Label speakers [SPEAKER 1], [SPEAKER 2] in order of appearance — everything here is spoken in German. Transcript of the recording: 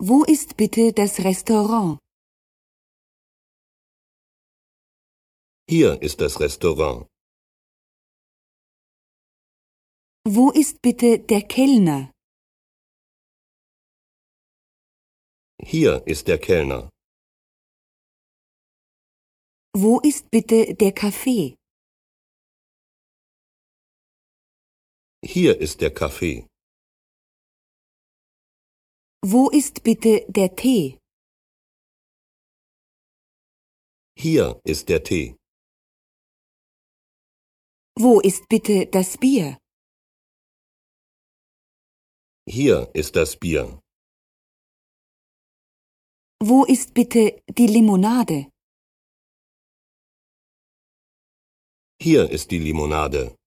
[SPEAKER 1] Wo ist bitte das Restaurant?
[SPEAKER 2] Hier ist das Restaurant.
[SPEAKER 1] Wo ist bitte der Kellner?
[SPEAKER 2] Hier ist der Kellner.
[SPEAKER 1] Wo ist bitte der Kaffee?
[SPEAKER 2] Hier ist der Kaffee.
[SPEAKER 1] Wo ist bitte der Tee?
[SPEAKER 2] Hier ist der Tee.
[SPEAKER 1] Wo ist bitte das Bier?
[SPEAKER 2] Hier ist das Bier.
[SPEAKER 1] Wo ist bitte die Limonade?
[SPEAKER 2] Hier ist die Limonade.